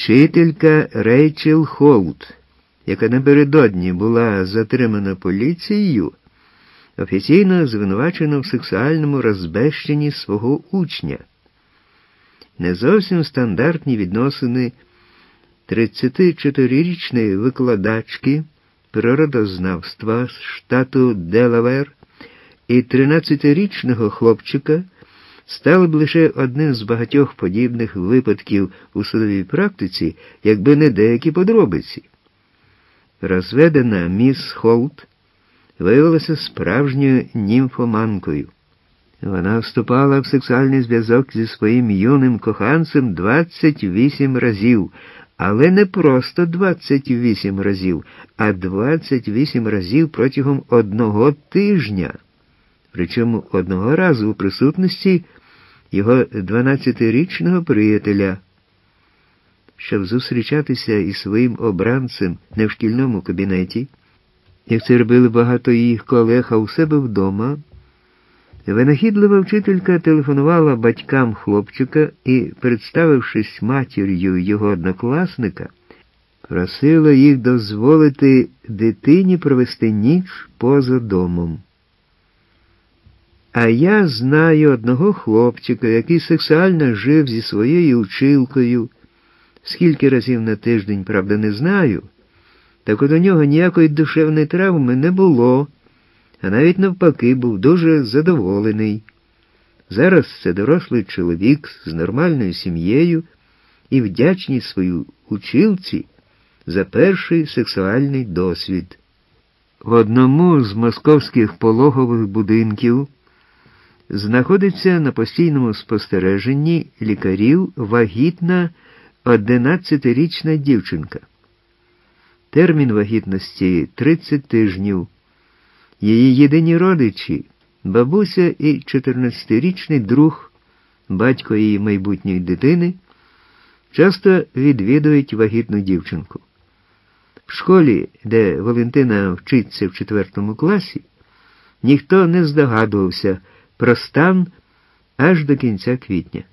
Вчителька Рейчел Холт, яка напередодні була затримана поліцією, офіційно звинувачена в сексуальному розбещенні свого учня. Не зовсім стандартні відносини 34-річної викладачки природознавства з штату Делавер і 13-річного хлопчика стали б лише одним з багатьох подібних випадків у судовій практиці, якби не деякі подробиці. Розведена міс Холт виявилася справжньою німфоманкою. Вона вступала в сексуальний зв'язок зі своїм юним коханцем 28 разів, але не просто 28 разів, а 28 разів протягом одного тижня. Причому одного разу у присутності його 12-річного приятеля. Щоб зустрічатися із своїм обранцем не в шкільному кабінеті, як це робили багато їх колег, а у себе вдома, винахідлива вчителька телефонувала батькам хлопчика і, представившись матір'ю його однокласника, просила їх дозволити дитині провести ніч поза домом. А я знаю одного хлопчика, який сексуально жив зі своєю училкою. Скільки разів на тиждень, правда, не знаю. Так от у нього ніякої душевної травми не було, а навіть навпаки був дуже задоволений. Зараз це дорослий чоловік з нормальною сім'єю і вдячний свою училці за перший сексуальний досвід. В одному з московських пологових будинків знаходиться на постійному спостереженні лікарів вагітна 11-річна дівчинка. Термін вагітності 30 тижнів. Її єдині родичі – бабуся і 14-річний друг, батько її майбутньої дитини, часто відвідують вагітну дівчинку. В школі, де Валентина вчиться в 4 класі, ніхто не здогадувався про стан аж до кінця квітня.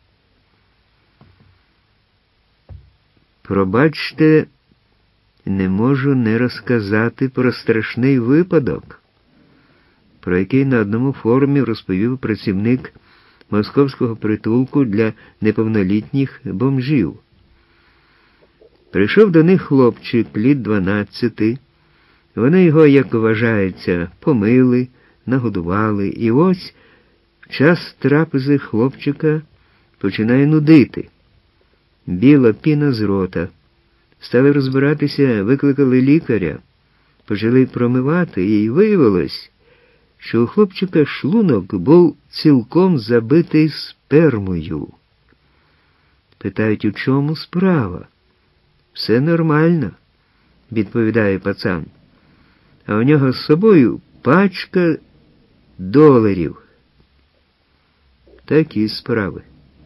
Пробачте, не можу не розказати про страшний випадок, про який на одному форумі розповів працівник московського притулку для неповнолітніх бомжів. Прийшов до них хлопчик літ 12, вони його, як вважається, помили, нагодували, і ось в час трапези хлопчика починає нудити. Біла піна з рота. Стали розбиратися, викликали лікаря, почали промивати, і виявилось, що у хлопчика шлунок був цілком забитий спермою. Питають, у чому справа? Все нормально, відповідає пацан. А у нього з собою пачка $. Такі справи.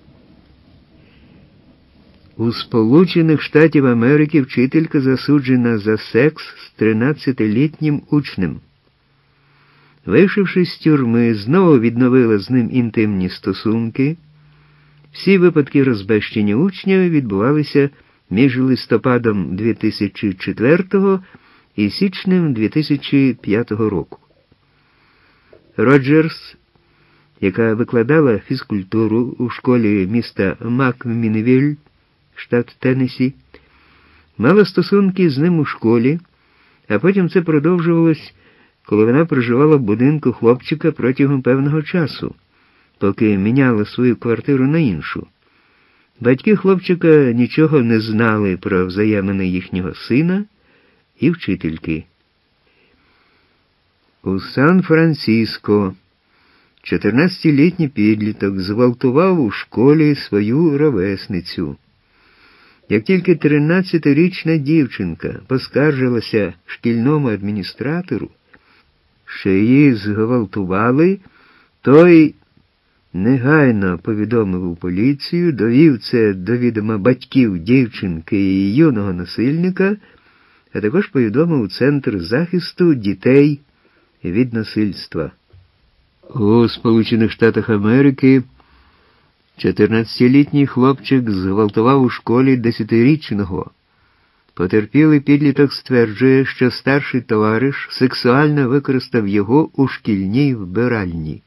У Сполучених Штатів Америки вчителька засуджена за секс з 13-літнім учнем. Вийшовши з тюрми, знову відновила з ним інтимні стосунки. Всі випадки розбещення учня відбувалися між листопадом 2004 і січнем 2005 року. Роджерс, яка викладала фізкультуру у школі міста Макмінвіль, штат Теннессі, мала стосунки з ним у школі, а потім це продовжувалось, коли вона проживала в будинку хлопчика протягом певного часу, поки міняла свою квартиру на іншу. Батьки хлопчика нічого не знали про взаємини їхнього сина і вчительки. У Сан-Франциско 14-літній підліток зґвалтував у школі свою ровесницю. Як тільки 13-річна дівчинка поскаржилася шкільному адміністратору, що її зґвалтували, той негайно повідомив у поліцію, довів це до відома батьків дівчинки і юного насильника, а також повідомив у Центр захисту дітей від насильства. У Сполучених Штатах Америки 14-літній хлопчик зґвалтував у школі 10-річного. Потерпілий підліток стверджує, що старший товариш сексуально використав його у шкільній вбиральні.